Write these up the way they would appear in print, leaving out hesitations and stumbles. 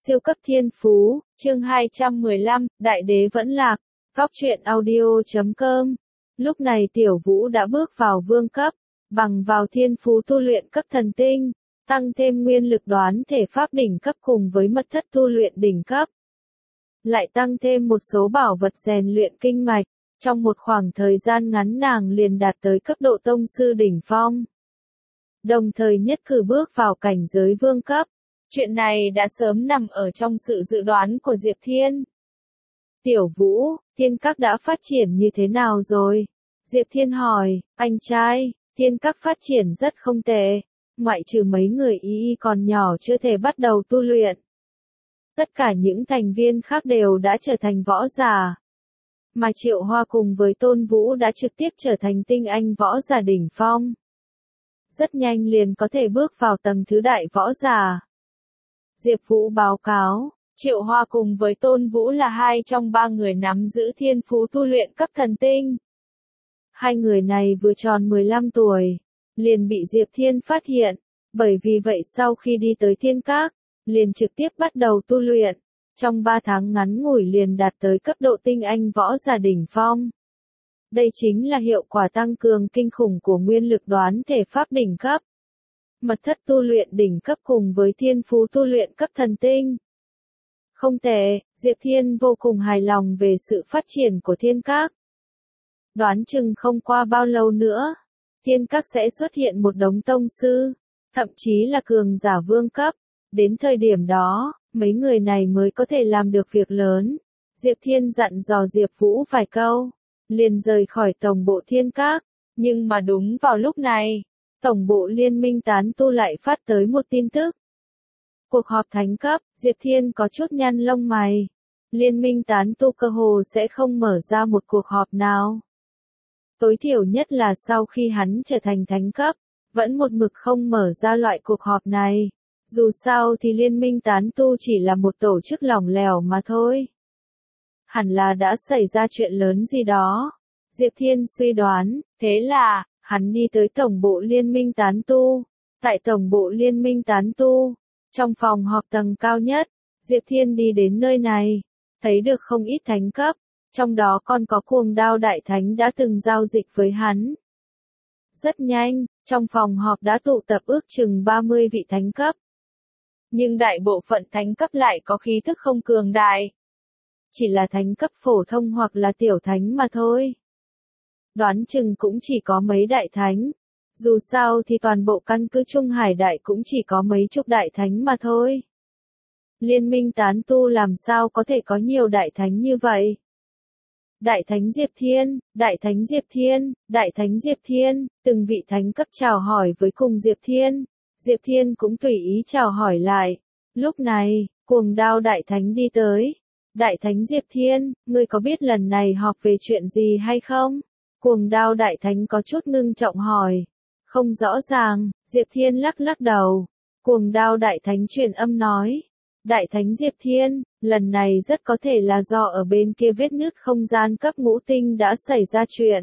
Siêu cấp thiên phú, chương 215, Đại đế vẫn lạc, góc truyện audio.com. Lúc này Tiểu Vũ đã bước vào vương cấp, bằng vào thiên phú tu luyện cấp thần tinh, tăng thêm nguyên lực đoán thể pháp đỉnh cấp cùng với mật thất tu luyện đỉnh cấp. Lại tăng thêm một số bảo vật rèn luyện kinh mạch, trong một khoảng thời gian ngắn nàng liền đạt tới cấp độ tông sư đỉnh phong. Đồng thời nhất cử bước vào cảnh giới vương cấp. Chuyện này đã sớm nằm ở trong sự dự đoán của Diệp Thiên. Tiểu Vũ, Thiên Các đã phát triển như thế nào rồi? Diệp Thiên hỏi, anh trai, Thiên Các phát triển rất không tệ, ngoại trừ mấy người y còn nhỏ chưa thể bắt đầu tu luyện. Tất cả những thành viên khác đều đã trở thành võ giả. Mà Triệu Hoa cùng với Tôn Vũ đã trực tiếp trở thành tinh anh võ giả đỉnh phong. Rất nhanh liền có thể bước vào tầng thứ đại võ giả. Diệp Vũ báo cáo, Triệu Hoa cùng với Tôn Vũ là hai trong ba người nắm giữ thiên phú tu luyện cấp thần tinh. Hai người này vừa tròn 15 tuổi, liền bị Diệp Thiên phát hiện, bởi vì vậy sau khi đi tới Thiên Các, liền trực tiếp bắt đầu tu luyện, trong 3 tháng ngắn ngủi liền đạt tới cấp độ tinh anh võ giả đỉnh phong. Đây chính là hiệu quả tăng cường kinh khủng của nguyên lực đoán thể pháp đỉnh cấp. Mật thất tu luyện đỉnh cấp cùng với thiên phú tu luyện cấp thần tinh. Không tệ, Diệp Thiên vô cùng hài lòng về sự phát triển của Thiên Các. Đoán chừng không qua bao lâu nữa, Thiên Các sẽ xuất hiện một đống tông sư, thậm chí là cường giả vương cấp. Đến thời điểm đó, mấy người này mới có thể làm được việc lớn. Diệp Thiên dặn dò Diệp Vũ vài câu, liền rời khỏi tổng bộ Thiên Các. Nhưng mà đúng vào lúc này, tổng bộ liên minh tán tu lại phát tới một tin tức. Cuộc họp thánh cấp, Diệp Thiên có chút nhăn lông mày. Liên minh tán tu cơ hồ sẽ không mở ra một cuộc họp nào. Tối thiểu nhất là sau khi hắn trở thành thánh cấp, vẫn một mực không mở ra loại cuộc họp này. Dù sao thì liên minh tán tu chỉ là một tổ chức lỏng lẻo mà thôi. Hẳn là đã xảy ra chuyện lớn gì đó. Diệp Thiên suy đoán, thế là, hắn đi tới tổng bộ liên minh tán tu. Tại tổng bộ liên minh tán tu, trong phòng họp tầng cao nhất, Diệp Thiên đi đến nơi này, thấy được không ít thánh cấp, trong đó còn có Cuồng Đao Đại Thánh đã từng giao dịch với hắn. Rất nhanh, trong phòng họp đã tụ tập ước chừng 30 vị thánh cấp. Nhưng đại bộ phận thánh cấp lại có khí thức không cường đại. Chỉ là thánh cấp phổ thông hoặc là tiểu thánh mà thôi. Đoán chừng cũng chỉ có mấy đại thánh. Dù sao thì toàn bộ căn cứ Trung Hải Đại cũng chỉ có mấy chục đại thánh mà thôi. Liên minh tán tu làm sao có thể có nhiều đại thánh như vậy? Đại thánh Diệp Thiên, đại thánh Diệp Thiên, đại thánh Diệp Thiên, từng vị thánh cấp chào hỏi với cùng Diệp Thiên. Diệp Thiên cũng tùy ý chào hỏi lại. Lúc này, Cuồng Đao Đại Thánh đi tới. Đại thánh Diệp Thiên, ngươi có biết lần này họp về chuyện gì hay không? Cuồng Đao Đại Thánh có chút ngưng trọng hỏi. Không rõ ràng, Diệp Thiên lắc lắc đầu. Cuồng Đao Đại Thánh truyền âm nói. Đại thánh Diệp Thiên, lần này rất có thể là do ở bên kia vết nứt không gian cấp ngũ tinh đã xảy ra chuyện.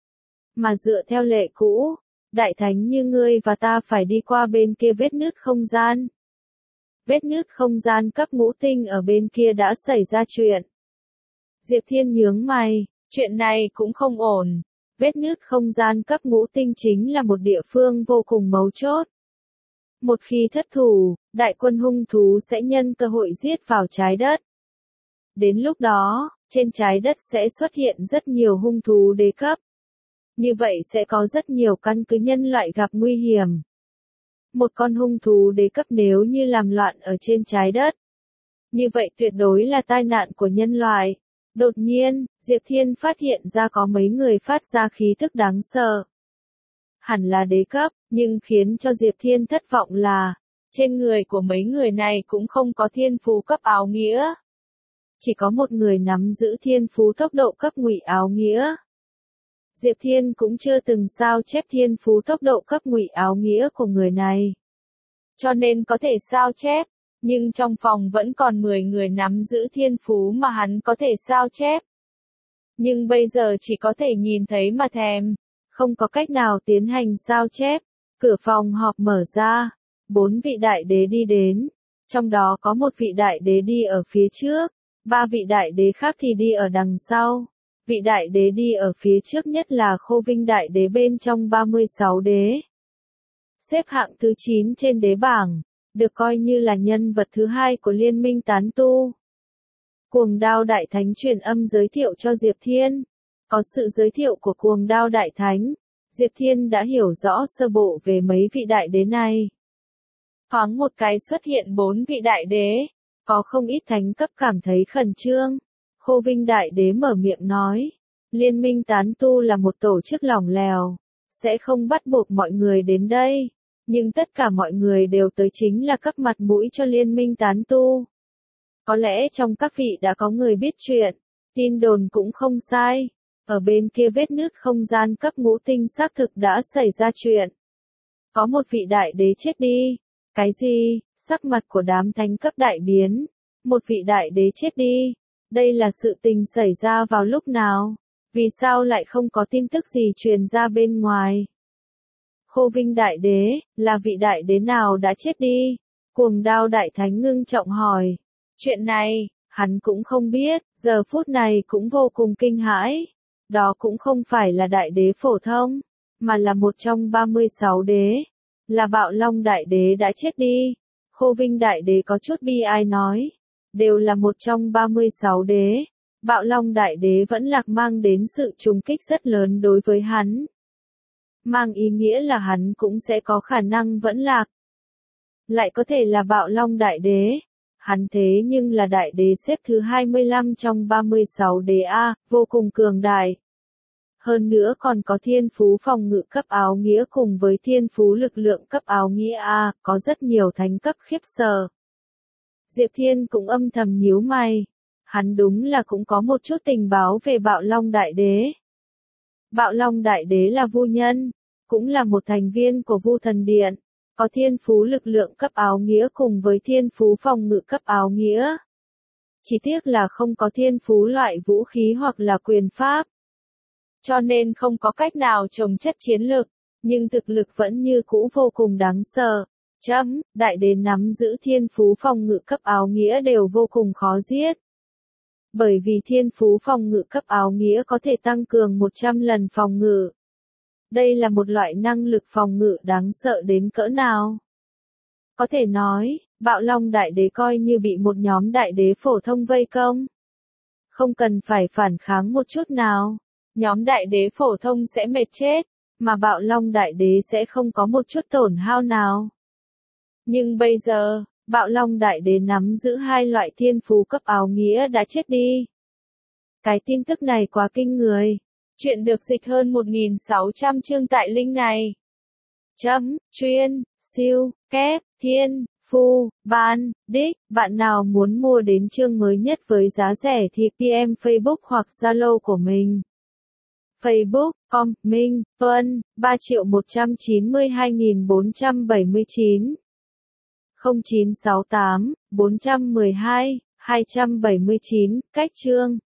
Mà dựa theo lệ cũ, đại thánh như ngươi và ta phải đi qua bên kia vết nứt không gian. Vết nứt không gian cấp ngũ tinh ở bên kia đã xảy ra chuyện. Diệp Thiên nhướng mày, chuyện này cũng không ổn. Vết nứt không gian cấp ngũ tinh chính là một địa phương vô cùng mấu chốt. Một khi thất thủ, đại quân hung thú sẽ nhân cơ hội giết vào trái đất. Đến lúc đó, trên trái đất sẽ xuất hiện rất nhiều hung thú đế cấp. Như vậy sẽ có rất nhiều căn cứ nhân loại gặp nguy hiểm. Một con hung thú đế cấp nếu như làm loạn ở trên trái đất, như vậy tuyệt đối là tai nạn của nhân loại. Đột nhiên, Diệp Thiên phát hiện ra có mấy người phát ra khí tức đáng sợ. Hẳn là đế cấp, nhưng khiến cho Diệp Thiên thất vọng là, trên người của mấy người này cũng không có thiên phú cấp áo nghĩa. Chỉ có một người nắm giữ thiên phú tốc độ cấp ngụy áo nghĩa. Diệp Thiên cũng chưa từng sao chép thiên phú tốc độ cấp ngụy áo nghĩa của người này. Cho nên có thể sao chép, nhưng trong phòng vẫn còn 10 người nắm giữ thiên phú mà hắn có thể sao chép. Nhưng bây giờ chỉ có thể nhìn thấy mà thèm, không có cách nào tiến hành sao chép. Cửa phòng họp mở ra, 4 vị đại đế đi đến. Trong đó có một vị đại đế đi ở phía trước, 3 vị đại đế khác thì đi ở đằng sau. Vị đại đế đi ở phía trước nhất là Khô Vinh đại đế bên trong 36 đế. Xếp hạng thứ 9 trên đế bảng, được coi như là nhân vật thứ 2 của Liên minh tán tu. Cuồng Đao Đại Thánh truyền âm giới thiệu cho Diệp Thiên. Có sự giới thiệu của Cuồng Đao Đại Thánh, Diệp Thiên đã hiểu rõ sơ bộ về mấy vị đại đế này. Thoáng một cái xuất hiện 4 vị đại đế, có không ít thánh cấp cảm thấy khẩn trương. Khô Vinh đại đế mở miệng nói, Liên minh tán tu là một tổ chức lỏng lẻo, sẽ không bắt buộc mọi người đến đây, nhưng tất cả mọi người đều tới chính là cấp mặt mũi cho liên minh tán tu. Có lẽ trong các vị đã có người biết chuyện, tin đồn cũng không sai, ở bên kia vết nứt không gian cấp ngũ tinh xác thực đã xảy ra chuyện. Có một vị đại đế chết đi. Cái gì? Sắc mặt của đám thánh cấp đại biến. Một vị đại đế chết đi. Đây là sự tình xảy ra vào lúc nào? Vì sao lại không có tin tức gì truyền ra bên ngoài? Khô Vinh đại đế, là vị đại đế nào đã chết đi? Cuồng Đao Đại Thánh ngưng trọng hỏi. Chuyện này, hắn cũng không biết, giờ phút này cũng vô cùng kinh hãi. Đó cũng không phải là đại đế phổ thông, mà là một trong 36 đế. Là Bạo Long đại đế đã chết đi. Khô Vinh đại đế có chút bi ai nói. Đều là một trong 36 đế. Bạo Long đại đế vẫn lạc mang đến sự trùng kích rất lớn đối với hắn. Mang ý nghĩa là hắn cũng sẽ có khả năng vẫn lạc. Lại có thể là Bạo Long đại đế. Hắn thế nhưng là đại đế xếp thứ 25 trong 36 đế A, vô cùng cường đại. Hơn nữa còn có thiên phú phòng ngự cấp áo nghĩa cùng với thiên phú lực lượng cấp áo nghĩa A, có rất nhiều thánh cấp khiếp sợ. Diệp Thiên cũng âm thầm nhíu mày. Hắn đúng là cũng có một chút tình báo về Bạo Long đại đế. Bạo Long đại đế là Vu nhân, cũng là một thành viên của Vu Thần Điện, có thiên phú lực lượng cấp áo nghĩa cùng với thiên phú phòng ngự cấp áo nghĩa. Chỉ tiếc là không có thiên phú loại vũ khí hoặc là quyền pháp. Cho nên không có cách nào trồng chất chiến lực, nhưng thực lực vẫn như cũ vô cùng đáng sợ. Đại đế nắm giữ thiên phú phòng ngự cấp áo nghĩa đều vô cùng khó giết. Bởi vì thiên phú phòng ngự cấp áo nghĩa có thể tăng cường 100 lần phòng ngự. Đây là một loại năng lực phòng ngự đáng sợ đến cỡ nào. Có thể nói, Bạo Long đại đế coi như bị một nhóm đại đế phổ thông vây công. Không cần phải phản kháng một chút nào. Nhóm đại đế phổ thông sẽ mệt chết, mà Bạo Long đại đế sẽ không có một chút tổn hao nào. Nhưng bây giờ, Bạo Long đại đế nắm giữ 2 loại thiên phú cấp áo nghĩa đã chết đi. Cái tin tức này quá kinh người. Chuyện được dịch hơn 1.600 chương tại link này. Chuyên, siêu, kép, thiên, phu, ban, đích. Bạn nào muốn mua đến chương mới nhất với giá rẻ thì PM Facebook hoặc Zalo của mình. Facebook, Minh, Tuân, 3.192.479. 0968, 412, 279, cách chương.